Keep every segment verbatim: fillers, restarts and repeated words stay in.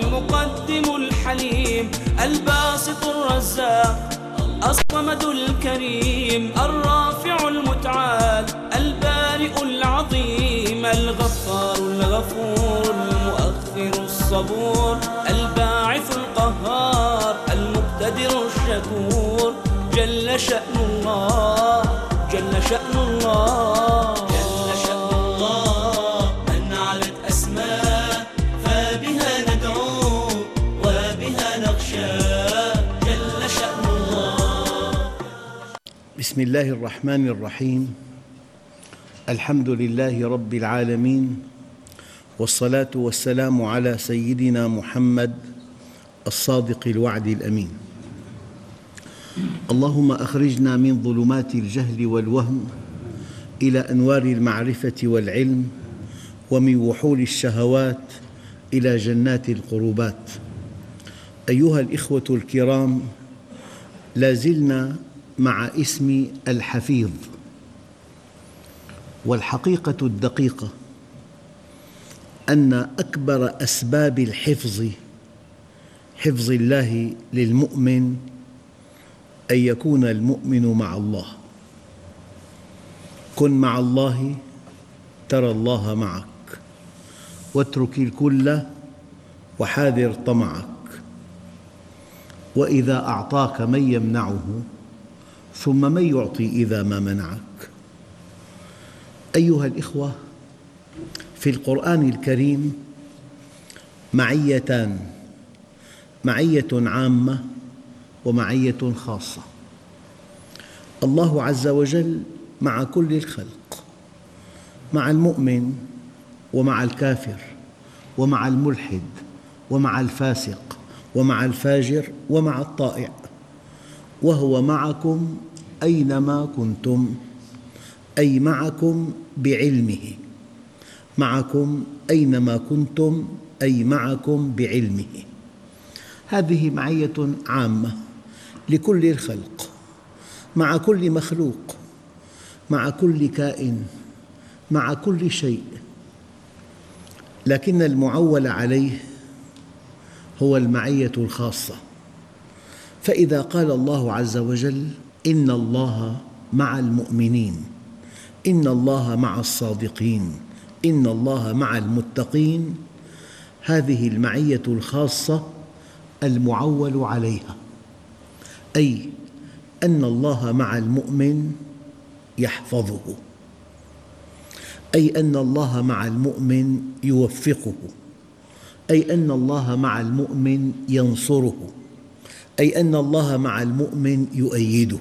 المقدم الحليم الباسط الرزاق الصمد الكريم الرافع المتعال البارئ العظيم الغفار الغفور المؤخر الصبور الباعث القهار المقتدر الشكور جل شأن الله جل شأن الله جل شأن الله من علت أسماء فبها ندعو وبها نخشى جل شأن الله. بسم الله الرحمن الرحيم. الحمد لله رب العالمين، والصلاة والسلام على سيدنا محمد الصادق الوعد الأمين. اللهم أخرجنا من ظلمات الجهل والوهم إلى أنوار المعرفة والعلم، ومن وحول الشهوات إلى جنات القربات. أيها الإخوة الكرام، لا زلنا مع اسم الحفيظ، والحقيقة الدقيقة أن أكبر أسباب الحفظ حفظ الله للمؤمن أن يكون المؤمن مع الله. كن مع الله ترى الله معك، واترك الكل وحاذر طمعك، وإذا أعطاك من يمنعه ثم من يعطي إذا ما منعك. أيها الإخوة، في القرآن الكريم معيتان، معية عامة ومعية خاصة. الله عز وجل مع كل الخلق، مع المؤمن ومع الكافر ومع الملحد ومع الفاسق ومع الفاجر ومع الطائع، وهو معكم أينما كنتم، أي معكم بعلمه. معكم أينما كنتم أي معكم بعلمه. هذه معية عامة لكل الخلق، مع كل مخلوق، مع كل كائن، مع كل شيء. لكن المعول عليه هو المعية الخاصة. فإذا قال الله عز وجل: إن الله مع المؤمنين، إن الله مع الصادقين، إن الله مع المتقين، هذه المعية الخاصة المعول عليها، أي أن الله مع المؤمن يحفظه، أي أن الله مع المؤمن يوفقه، أي أن الله مع المؤمن ينصره، أي أن الله مع المؤمن يؤيده.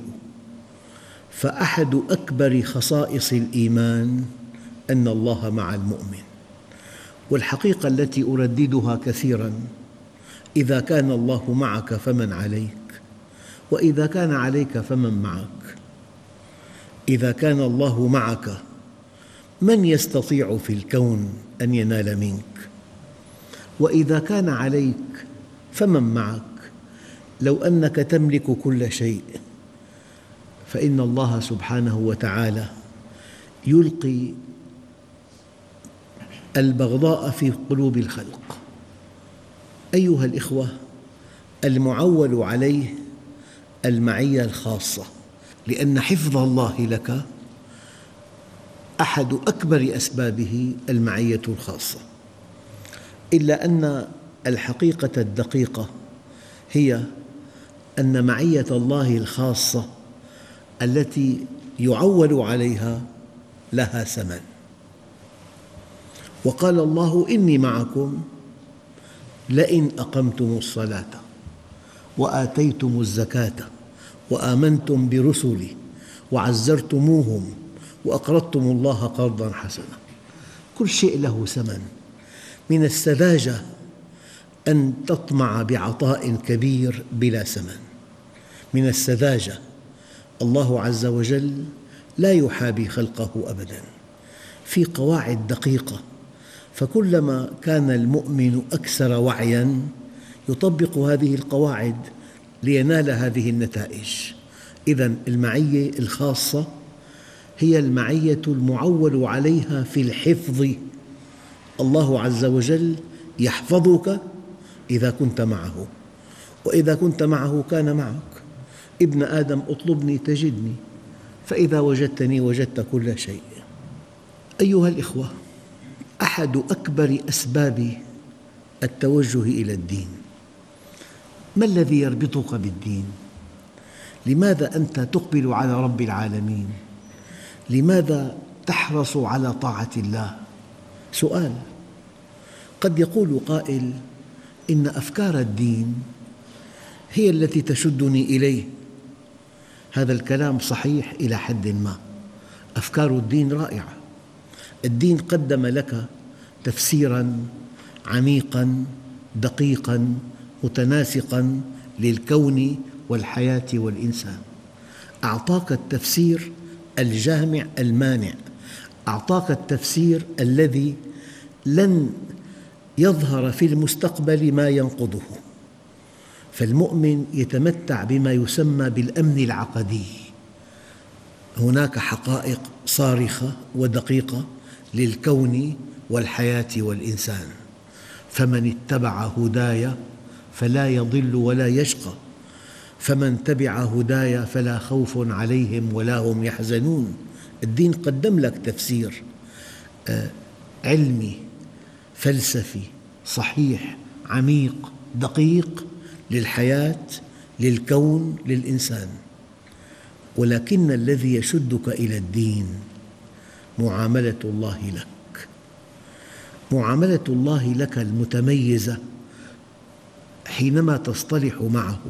فأحد أكبر خصائص الإيمان أن الله مع المؤمن. والحقيقة التي أرددها كثيراً: إذا كان الله معك فمن عليك، وإذا كان عليك فمن معك. إذا كان الله معك، من يستطيع في الكون أن ينال منك؟ وإذا كان عليك فمن معك؟ لو أنك تملك كل شيء، فإن الله سبحانه وتعالى يلقي البغضاء في قلوب الخلق. أيها الإخوة، المعول عليه المعية الخاصة، لأن حفظ الله لك أحد أكبر أسبابه المعية الخاصة. إلا أن الحقيقة الدقيقة هي أن معية الله الخاصة التي يعول عليها لها ثمن. وقال الله: إني معكم لئن أقمتم الصلاة وآتيتم الزكاة وآمنتم برسلي وعزرتموهم وأقرضتم الله قرضاً حسنا. كل شيء له ثمن. من السذاجة أن تطمع بعطاء كبير بلا ثمن، من السذاجة. الله عز وجل لا يحابي خلقه أبداً، في قواعد دقيقة. فكلما كان المؤمن أكثر وعياً يطبق هذه القواعد لينال هذه النتائج. إذن المعية الخاصة هي المعية المعول عليها في الحفظ. الله عز وجل يحفظك إذا كنت معه، وإذا كنت معه كان معك. ابن آدم اطلبني تجدني، فإذا وجدتني وجدت كل شيء. أيها الإخوة، أحد أكبر أسباب التوجه إلى الدين، ما الذي يربطك بالدين؟ لماذا أنت تقبل على رب العالمين؟ لماذا تحرص على طاعة الله؟ سؤال. قد يقول قائل إن أفكار الدين هي التي تشدني إليه. هذا الكلام صحيح إلى حد ما. أفكار الدين رائعة. الدين قدم لك تفسيراً عميقاً دقيقاً متناسقاً للكون والحياة والإنسان. أعطاك التفسير الجامع المانع، أعطاك التفسير الذي لن يظهر في المستقبل ما ينقضه. فالمؤمن يتمتع بما يسمى بالأمن العقدي. هناك حقائق صارخة ودقيقة للكون والحياة والإنسان، فمن اتبع هداي فلا يضل ولا يشقى، فمن تبع هداي فلا خوف عليهم ولا هم يحزنون. الدين قدم لك تفسير علمي فلسفي صحيح عميق دقيق للحياة للكون للإنسان. ولكن الذي يشدك إلى الدين معاملة الله لك، معاملة الله لك المتميزة حينما تصطلح معه،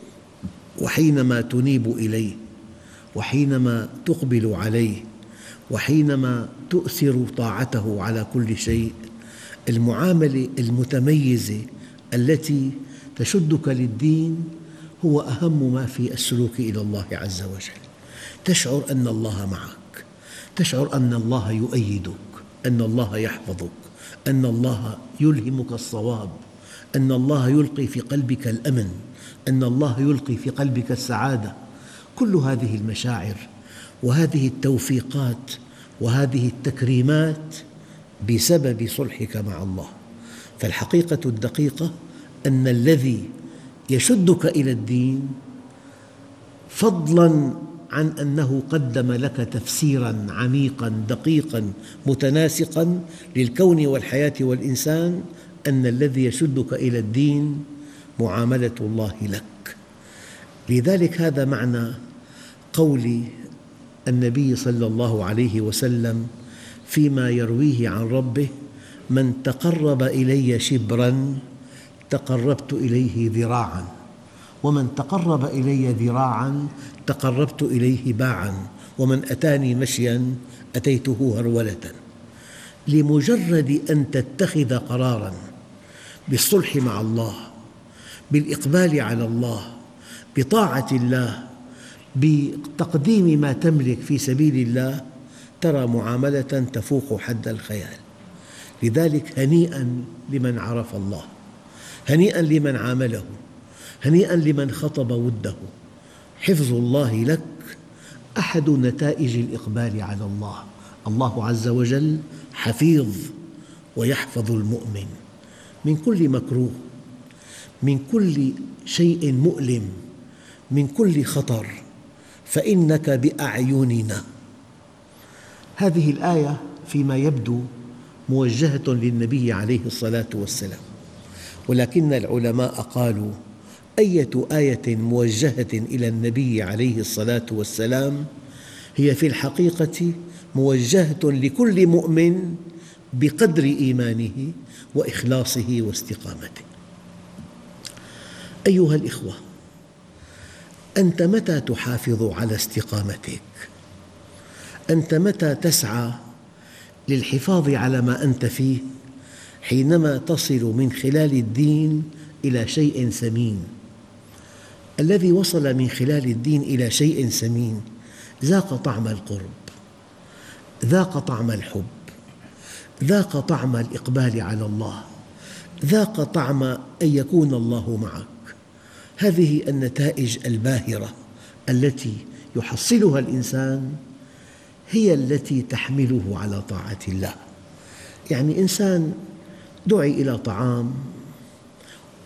وحينما تنيب إليه، وحينما تقبل عليه، وحينما تؤثر طاعته على كل شيء. المعاملة المتميزة التي تشدك للدين هو أهم ما في السلوك إلى الله عز وجل. تشعر أن الله معك، تشعر أن الله يؤيدك، أن الله يحفظك، أن الله يلهمك الصواب، أن الله يلقي في قلبك الأمن، أن الله يلقي في قلبك السعادة. كل هذه المشاعر وهذه التوفيقات وهذه التكريمات بسبب صلحك مع الله. فالحقيقة الدقيقة أن الذي يشدك إلى الدين، فضلاً عن أنه قدم لك تفسيراً عميقاً دقيقاً متناسقاً للكون والحياة والإنسان، أن الذي يشدك إلى الدين معاملة الله لك. لذلك هذا معنى قول النبي صلى الله عليه وسلم فيما يرويه عن ربه: من تقرب إلي شبراً تقربت إليه ذراعاً، ومن تقرب إلي ذراعاً تقربت إليه باعاً، ومن أتاني مشياً أتيته هرولة. لمجرد أن تتخذ قراراً بالصلح مع الله، بالإقبال على الله، بطاعة الله، بتقديم ما تملك في سبيل الله، ترى معاملة تفوق حد الخيال. لذلك هنيئاً لمن عرف الله، هنيئاً لمن عامله، هنيئاً لمن خطب وده. حفظ الله لك أحد نتائج الإقبال على الله. الله عز وجل حفيظ ويحفظ المؤمن من كل مكروه، من كل شيء مؤلم، من كل خطر، فإنك بأعيننا. هذه الآية فيما يبدو موجهة للنبي عليه الصلاة والسلام، ولكن العلماء قالوا: أية آية موجهة إلى النبي عليه الصلاة والسلام هي في الحقيقة موجهة لكل مؤمن بقدر إيمانه وإخلاصه واستقامته. أيها الإخوة، أنت متى تحافظ على استقامتك؟ أنت متى تسعى للحفاظ على ما أنت فيه؟ حينما تصل من خلال الدين إلى شيء ثمين. الذي وصل من خلال الدين إلى شيء ثمين ذاق طعم القرب، ذاق طعم الحب، ذاق طعم الإقبال على الله، ذاق طعم أن يكون الله معك. هذه النتائج الباهرة التي يحصلها الإنسان هي التي تحمله على طاعة الله. يعني إنسان دعي إلى طعام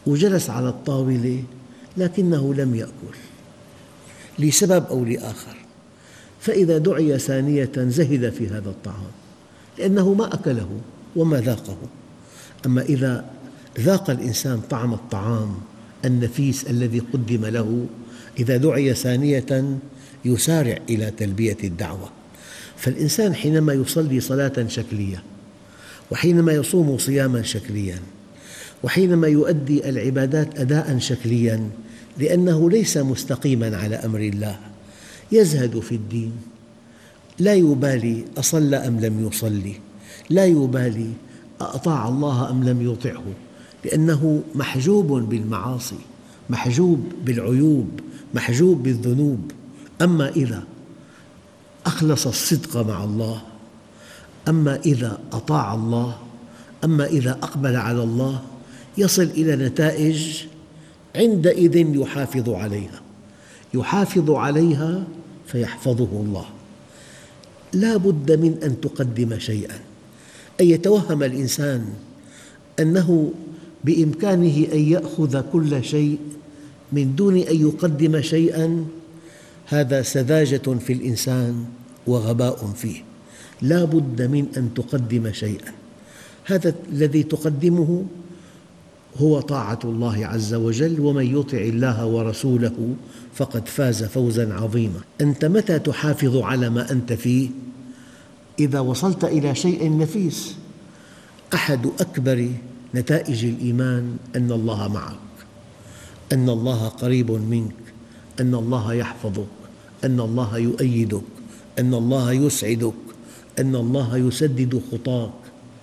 وجلس على الطاولة لكنه لم يأكل لسبب أو لآخر، فإذا دعي ثانية زهد في هذا الطعام لأنه ما أكله وما ذاقه. أما إذا ذاق الإنسان طعم الطعام النفيس الذي قدم له، إذا دعي ثانية يسارع إلى تلبية الدعوة. فالإنسان حينما يصلي صلاة شكلية، وحينما يصوم صياما شكليا، وحينما يؤدي العبادات أداء شكليا، لأنه ليس مستقيما على أمر الله، يزهد في الدين، لا يبالي أصلى أم لم يصلي، لا يبالي أطاع الله أم لم يطعه، لأنه محجوب بالمعاصي، محجوب بالعيوب، محجوب بالذنوب. أما إذا أخلص الصدق مع الله، أما إذا أطاع الله، أما إذا أقبل على الله، يصل إلى نتائج عندئذ يحافظ عليها، يحافظ عليها فيحفظه الله. لا بد من أن تقدم شيئا، أن يتوهم الإنسان أنه بإمكانه أن يأخذ كل شيء من دون أن يقدم شيئا، هذا سذاجة في الإنسان وغباء فيه. لا بد من أن تقدم شيئا، هذا الذي تقدمه هو طاعة الله عز وجل، ومن يطع الله ورسوله فقد فاز فوزا عظيما. أنت متى تحافظ على ما أنت فيه؟ إذا وصلت إلى شيء نفيس. أحد أكبر نتائج الإيمان أن الله معك، أن الله قريب منك، أن الله يحفظك، أن الله يؤيدك، أن الله يسعدك، أن الله يسدد خطاك.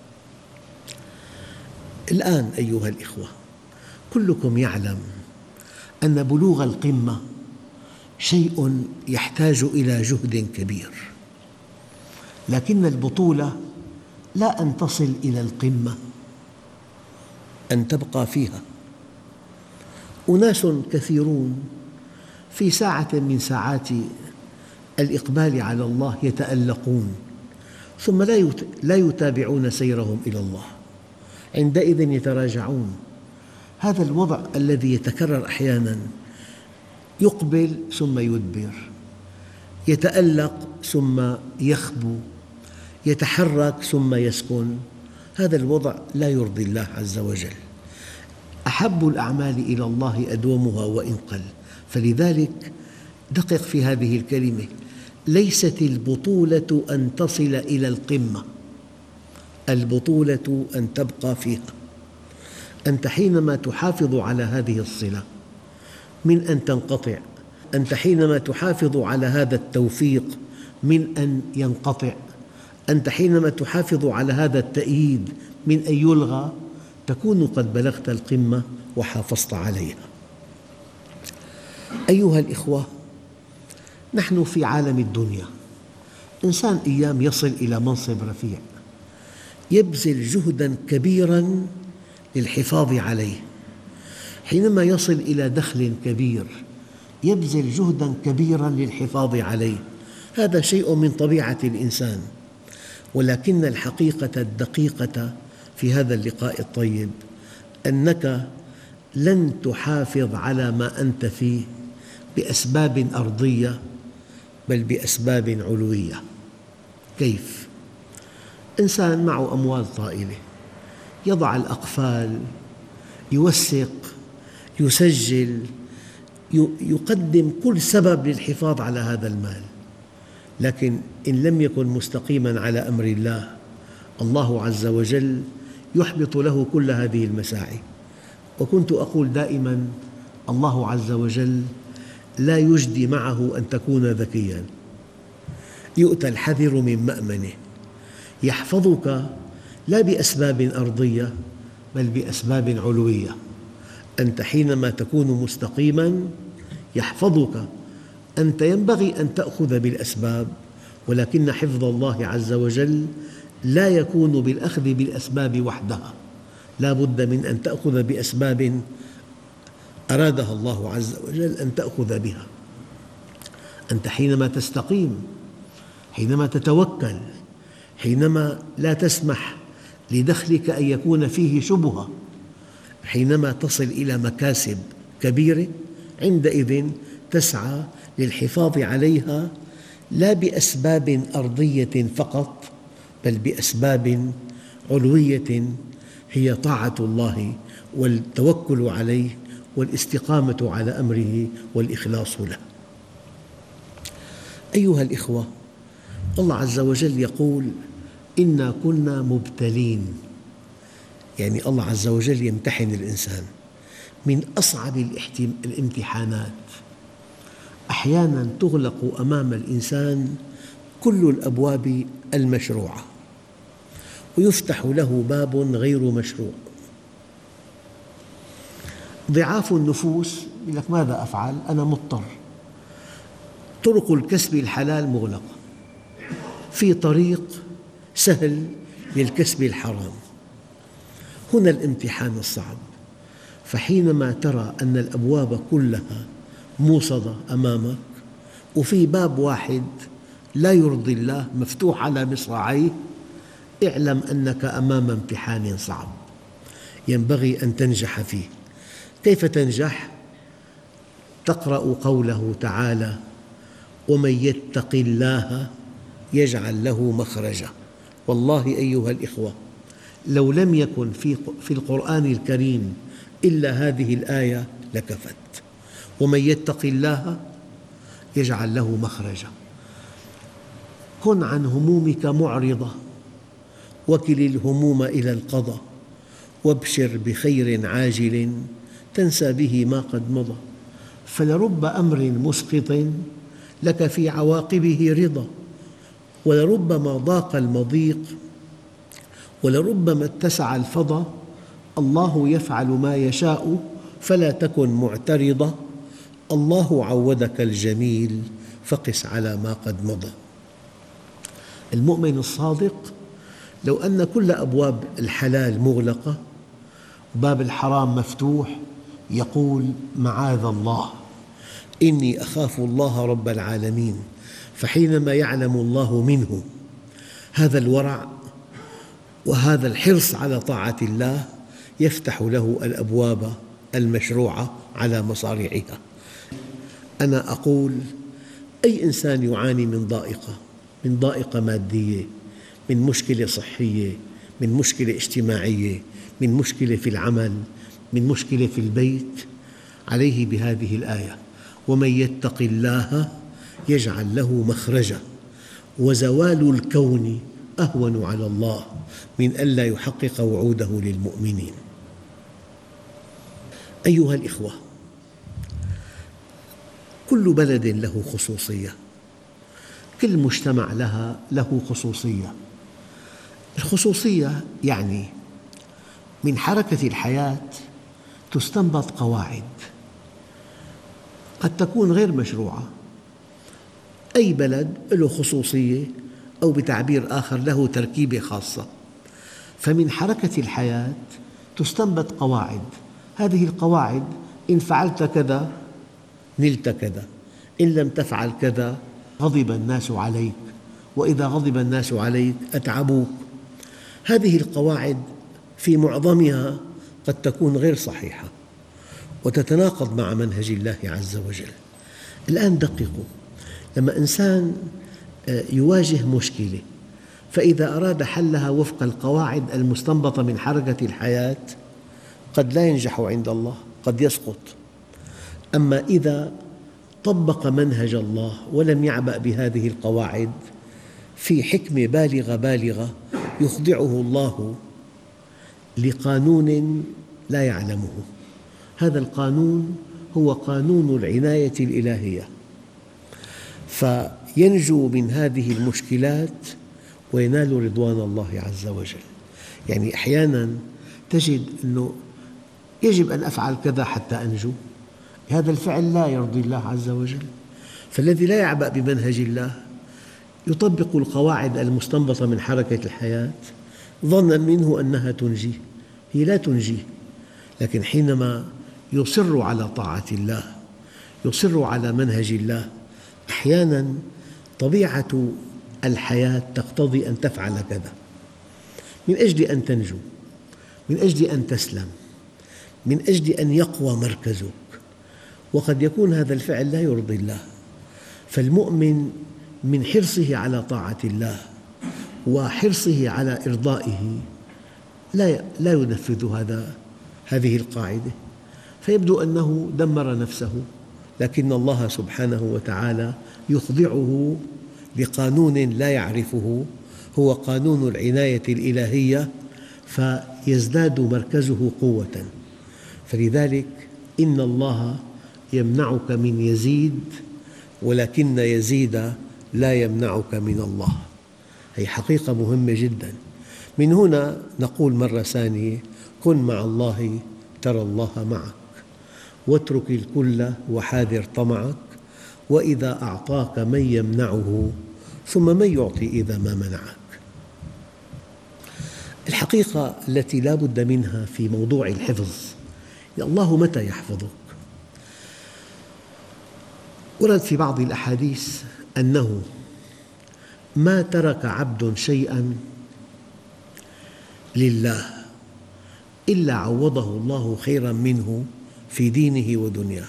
الآن أيها الإخوة، كلكم يعلم أن بلوغ القمة شيء يحتاج إلى جهد كبير، لكن البطولة لا أن تصل إلى القمة، أن تبقى فيها. أناس كثيرون في ساعة من ساعات الإقبال على الله يتألقون، ثم لا يتابعون سيرهم إلى الله، عندئذ يتراجعون. هذا الوضع الذي يتكرر أحياناً، يقبل ثم يدبر، يتألق ثم يخبو، يتحرك ثم يسكن. هذا الوضع لا يرضي الله عز وجل. أحب الأعمال إلى الله أدومها وإن قل. فلذلك دقق في هذه الكلمة، ليست البطولة أن تصل إلى القمة، البطولة أن تبقى فيها. أنت حينما تحافظ على هذه الصلة من أن تنقطع، أنت حينما تحافظ على هذا التوفيق من أن ينقطع، أنت حينما تحافظ على هذا التأييد من أن يلغى، تكون قد بلغت القمة وحافظت عليها. أيها الإخوة، نحن في عالم الدنيا، إنسان أيام يصل إلى منصب رفيع يبذل جهداً كبيراً للحفاظ عليه، حينما يصل إلى دخل كبير يبذل جهداً كبيراً للحفاظ عليه. هذا شيء من طبيعة الإنسان، ولكن الحقيقة الدقيقة في هذا اللقاء الطيب أنك لن تحافظ على ما أنت فيه بأسباب أرضية، بل بأسباب علوية. كيف؟ إنسان معه أموال طائلة، يضع الأقفال، يوثق، يسجل، يقدم كل سبب للحفاظ على هذا المال، لكن إن لم يكن مستقيماً على أمر الله، الله عز وجل يحبط له كل هذه المساعي. وكنت أقول دائماً: الله عز وجل لا يجدي معه أن تكون ذكياً، يؤتى الحذر من مأمنه، يحفظك لا بأسباب أرضية بل بأسباب علوية. أنت حينما تكون مستقيماً يحفظك، أنت ينبغي أن تأخذ بالأسباب، ولكن حفظ الله عز وجل لا يكون بالأخذ بالأسباب وحدها، لا بد من أن تأخذ بأسباب أرادها الله عز وجل أن تأخذ بها. أنت حينما تستقيم، حينما تتوكل، حينما لا تسمح لدخلك أن يكون فيه شبهة، حينما تصل إلى مكاسب كبيرة عندئذ تسعى للحفاظ عليها لا بأسباب أرضية فقط، بل بأسباب علوية هي طاعة الله والتوكل عليه والاستقامة على أمره والإخلاص له. أيها الإخوة، الله عز وجل يقول: إنا كنا مبتلين، يعني الله عز وجل يمتحن الإنسان من أصعب الامتحانات. أحياناً تغلق أمام الإنسان كل الأبواب المشروعة ويفتح له باب غير مشروع. ضعاف النفوس يقول لك: ماذا أفعل؟ أنا مضطر. طرق الكسب الحلال مغلقة، في طريق سهل للكسب الحرام. هنا الامتحان الصعب. فحينما ترى أن الأبواب كلها موصدة أمامك وفي باب واحد لا يرضي الله مفتوح على مصراعيه، اعلم أنك أمام امتحان صعب ينبغي أن تنجح فيه. كيف تنجح؟ تقرأ قوله تعالى: ومن يتق الله يجعل له مخرجا. والله أيها الإخوة، لو لم يكن في القرآن الكريم إلا هذه الآية لكفت. ومن يتق الله يجعل له مخرجا. كن عن همومك معرضة، وكل الهموم إلى القضاء، وابشر بخير عاجل تنسى به ما قد مضى. فلرب أمر مسقط لك في عواقبه رضا، ولربما ضاق المضيق، ولربما اتسع الفضا. الله يفعل ما يشاء فلا تكن معترضا. الله عودك الجميل فقس على ما قد مضى. المؤمن الصادق لو أن كل أبواب الحلال مغلقة باب الحرام مفتوح يقول: معاذ الله، إني أخاف الله رب العالمين. فحينما يعلم الله منه هذا الورع وهذا الحرص على طاعة الله يفتح له الأبواب المشروعة على مصاريعها. أنا أقول: أي إنسان يعاني من ضائقة، من ضائقة مادية، من مشكلة صحية، من مشكلة اجتماعية، من مشكلة في العمل، من مشكلة في البيت، عليه بهذه الآية: ومن يتق الله يجعل له مخرجا. وزوال الكون أهون على الله من ألا يحقق وعوده للمؤمنين. أيها الإخوة، كل بلد له خصوصية، كل مجتمع لها له خصوصية. الخصوصية يعني من حركة الحياة تستنبط قواعد قد تكون غير مشروعة. أي بلد له خصوصية، أو بتعبير آخر له تركيبة خاصة. فمن حركة الحياة تستنبط قواعد. هذه القواعد: إن فعلت كذا نلت كذا، إن لم تفعل كذا غضب الناس عليك، وإذا غضب الناس عليك أتعبوك. هذه القواعد في معظمها قد تكون غير صحيحة وتتناقض مع منهج الله عز وجل. الآن دققوا، لما إنسان يواجه مشكلة فإذا أراد حلها وفق القواعد المستنبطة من حركة الحياة قد لا ينجح عند الله، قد يسقط. أما إذا طبق منهج الله ولم يعبأ بهذه القواعد في حكمة بالغة بالغة يخضعه الله لقانون لا يعلمه. هذا القانون هو قانون العناية الإلهية، فينجو من هذه المشكلات وينال رضوان الله عز وجل. يعني أحياناً تجد أنه يجب أن أفعل كذا حتى أنجو، هذا الفعل لا يرضي الله عز وجل. فالذي لا يعبأ بمنهج الله يطبق القواعد المستنبطة من حركة الحياة ظناً منه أنها تنجيه، هي لا تنجيه. لكن حينما يصر على طاعة الله، يصر على منهج الله، أحياناً طبيعة الحياة تقتضي أن تفعل كذا من أجل أن تنجو، من أجل أن تسلم، من أجل أن يقوى مركزك، وقد يكون هذا الفعل لا يرضي الله. فالمؤمن من حرصه على طاعة الله وحرصه على إرضائه لا لا ينفذ هذا هذه القاعدة، فيبدو أنه دمر نفسه، لكن الله سبحانه وتعالى يخضعه لقانون لا يعرفه، هو قانون العناية الإلهية، فيزداد مركزه قوة. فلذلك إن الله يمنعك من يزيد، ولكن يزيد لا يمنعك من الله. هذه حقيقة مهمة جدا. من هنا نقول مرة ثانية: كن مع الله ترى الله معك، واترك الكل وحاذر طمعك، وإذا أعطاك من يمنعه ثم من يعطي إذا ما منعك. الحقيقة التي لا بد منها في موضوع الحفظ: الله متى يحفظك؟ ورد في بعض الأحاديث أنه ما ترك عبد شيئاً لله إلا عوضه الله خيراً منه في دينه ودنياه.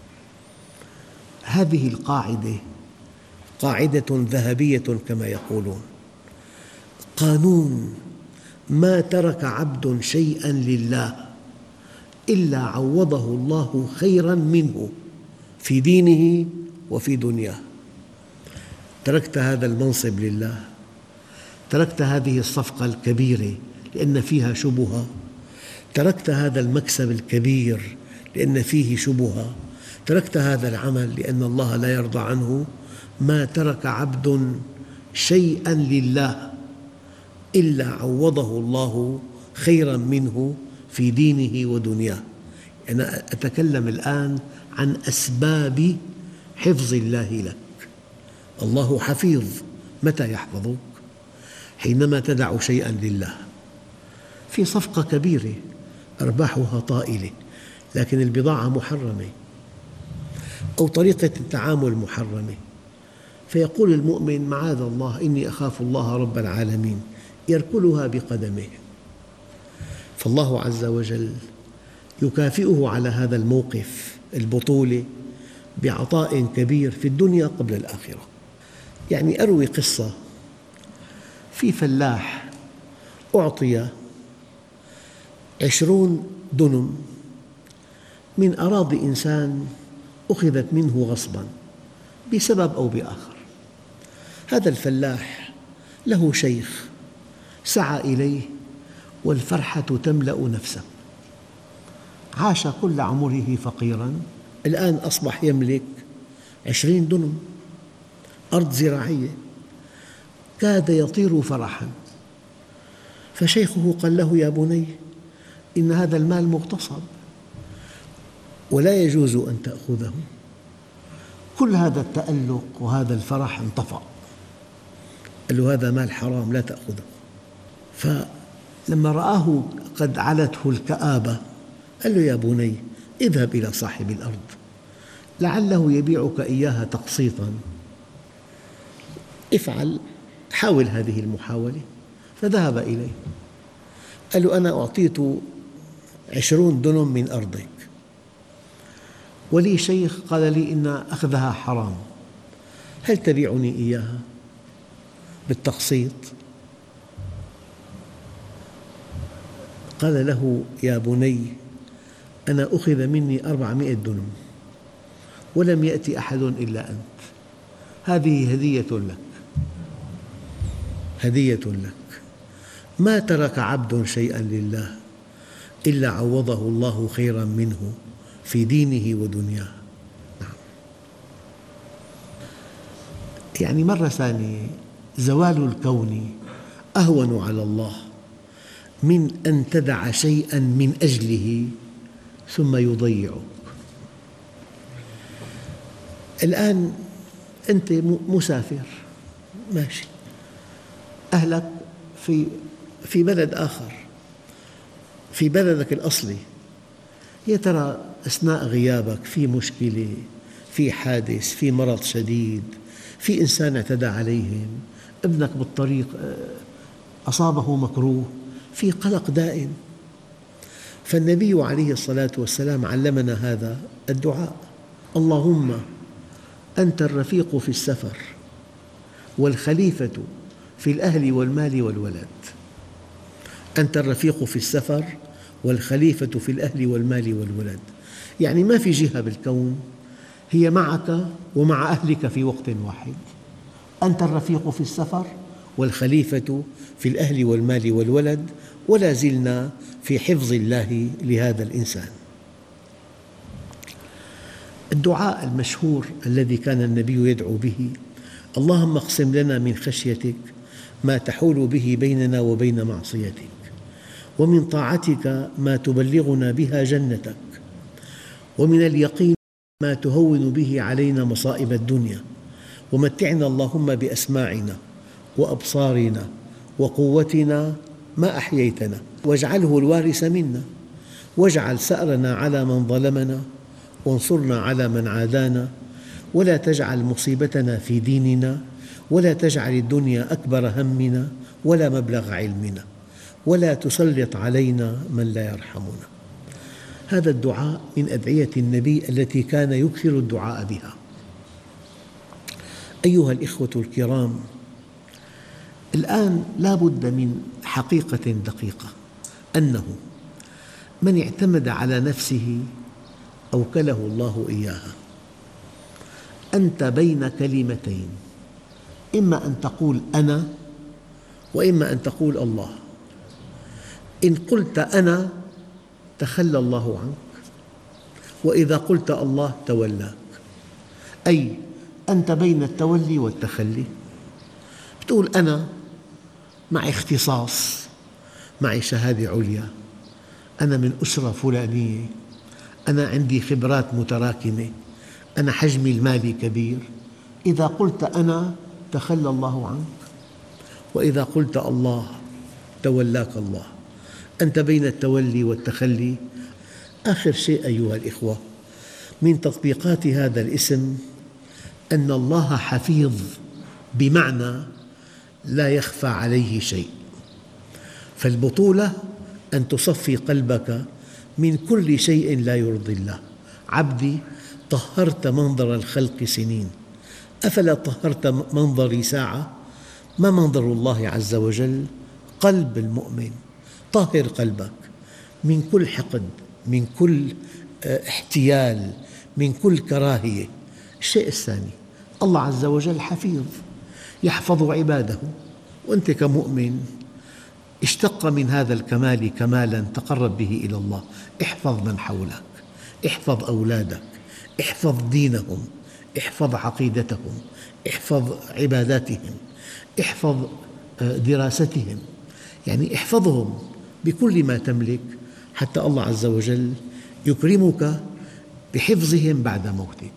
هذه القاعدة قاعدة ذهبية كما يقولون، قانون: ما ترك عبد شيئاً لله إلا عوضه الله خيراً منه في دينه وفي دنياه. تركت هذا المنصب لله، تركت هذه الصفقة الكبيرة لأن فيها شبهة، تركت هذا المكسب الكبير لأن فيه شبهة، تركت هذا العمل لأن الله لا يرضى عنه. ما ترك عبد شيئاً لله إلا عوضه الله خيراً منه في دينه ودنياه. أنا أتكلم الآن عن أسباب حفظ الله لك. الله حفيظ. متى يحفظك؟ حينما تدع شيئاً لله، في صفقة كبيرة أرباحها طائلة لكن البضاعة محرمة، أو طريقة التعامل محرمة، فيقول المؤمن: معاذ الله، إني أخاف الله رب العالمين، يركلها بقدمه. فالله عز وجل يكافئه على هذا الموقف البطولة بعطاء كبير في الدنيا قبل الآخرة. يعني أروي قصة: في فلاح أعطي عشرون دنم من أراضي إنسان أخذت منه غصباً بسبب أو بآخر. هذا الفلاح له شيخ سعى إليه والفرحة تملأ نفسه، عاش كل عمره فقيراً، الآن أصبح يملك عشرين دنم أرض زراعية، كاد يطير فرحاً. فشيخه قال له: يا بني، إن هذا المال مغتصب ولا يجوز أن تأخذه. كل هذا التألق وهذا الفرح انطفأ. قال له: هذا مال حرام لا تأخذه. فلما رآه قد علته الكآبة قال له: يا بني، اذهب إلى صاحب الأرض لعله يبيعك إياها تقسيطاً، افعل، حاول هذه المحاولة. فذهب إليه، قال له: أنا أعطيت عشرون دنم من أرضك، ولي شيخ قال لي إن أخذها حرام، هل تبيعني إياها بالتقسيط؟ قال له: يا بني، أنا أخذ مني أربعمائة دنم ولم يأتي أحد إلا أنت، هذه هدية لك، هدية لك. ما ترك عبد شيئاً لله إلا عوضه الله خيراً منه في دينه ودنياه. نعم. يعني مرة ثانية: زوال الكون أهون على الله من أن تدع شيئاً من أجله ثم يضيعك. الآن أنت مسافر ماشي، أهلك في في بلد آخر، في بلدك الأصلي، يا ترى أثناء غيابك في مشكلة، في حادث، في مرض شديد، في إنسان اعتدى عليهم، ابنك بالطريق أصابه مكروه، في قلق دائم. فالنبي عليه الصلاة والسلام علمنا هذا الدعاء: اللهم أنت الرفيق في السفر والخليفة في الأهل والمال والولد. أنت الرفيق في السفر والخليفة في الأهل والمال والولد، يعني ما في جهة بالكون هي معك ومع أهلك في وقت واحد. أنت الرفيق في السفر والخليفة في الأهل والمال والولد، ولا زلنا في حفظ الله لهذا الإنسان. الدعاء المشهور الذي كان النبي يدعو به: اللهم اقسم لنا من خشيتك ما تحول به بيننا وبين معصيتك، ومن طاعتك ما تبلغنا بها جنتك، ومن اليقين ما تهون به علينا مصائب الدنيا، ومتعنا اللهم بأسماعنا وأبصارنا وقوتنا ما أحييتنا، واجعله الوارث منا، واجعل ثأرنا على من ظلمنا، وانصرنا على من عادانا، ولا تجعل مصيبتنا في ديننا، ولا تجعل الدنيا أكبر همنا ولا مبلغ علمنا، ولا تسلط علينا من لا يرحمنا. هذا الدعاء من أدعية النبي التي كان يكثر الدعاء بها. أيها الإخوة الكرام، الآن لا بد من حقيقة دقيقة، أنه من اعتمد على نفسه أوكله الله إياها. أنت بين كلمتين، إما أن تقول أنا وإما أن تقول الله. إن قلت أنا تخلى الله عنك، وإذا قلت الله تولاك، أي أنت بين التولي والتخلي. بتقول أنا معي اختصاص، معي شهادة عليا، أنا من أسرة فلانية، أنا عندي خبرات متراكمة، أنا حجمي المالي كبير. إذا قلت أنا تخلى الله عنك، وإذا قلت الله تولاك الله. أنت بين التولي والتخلي. آخر شيء أيها الإخوة، من تطبيقات هذا الاسم أن الله حفيظ، بمعنى لا يخفى عليه شيء. فالبطولة أن تصفي قلبك من كل شيء لا يرضي الله. عبدي طهرت منظر الخلق سنين، أفلا طهرت منظري ساعة؟ ما منظر الله عز وجل؟ قلب المؤمن. طهر قلبك من كل حقد، من كل احتيال، من كل كراهية. الشيء الثاني، الله عز وجل حفيظ، يحفظ عباده، وأنت كمؤمن اشتق من هذا الكمال كمالا تقرب به إلى الله. احفظ من حولك، احفظ أولادك، احفظ دينهم، احفظ عقيدتهم، احفظ عباداتهم، احفظ دراستهم، يعني احفظهم بكل ما تملك، حتى الله عز وجل يكرمك بحفظهم بعد موتك.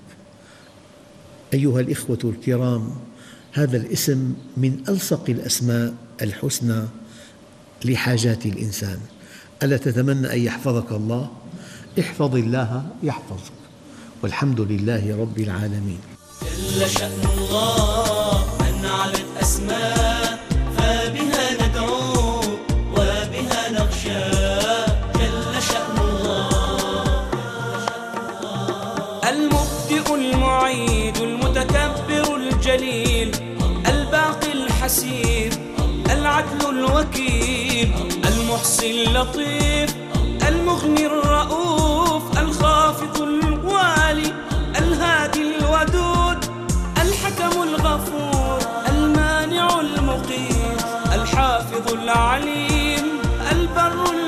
أيها الإخوة الكرام، هذا الاسم من ألصق الأسماء الحسنى لحاجات الإنسان. ألا تتمنى أن يحفظك الله؟ احفظ الله يحفظك، والحمد لله رب العالمين. جل شأن الله من علت أسماء، فبها ندعو وبها نخشى. جل شأن الله المبدئ المعيد المتكبر الجليل، الباقي الحسيب، العدل الوكيل، المحصي اللطيف، المغني الرؤوف، الخافض الوالي، الهادي الودود، الحكم الغفور، المانع المقيم، الحافظ العليم، البر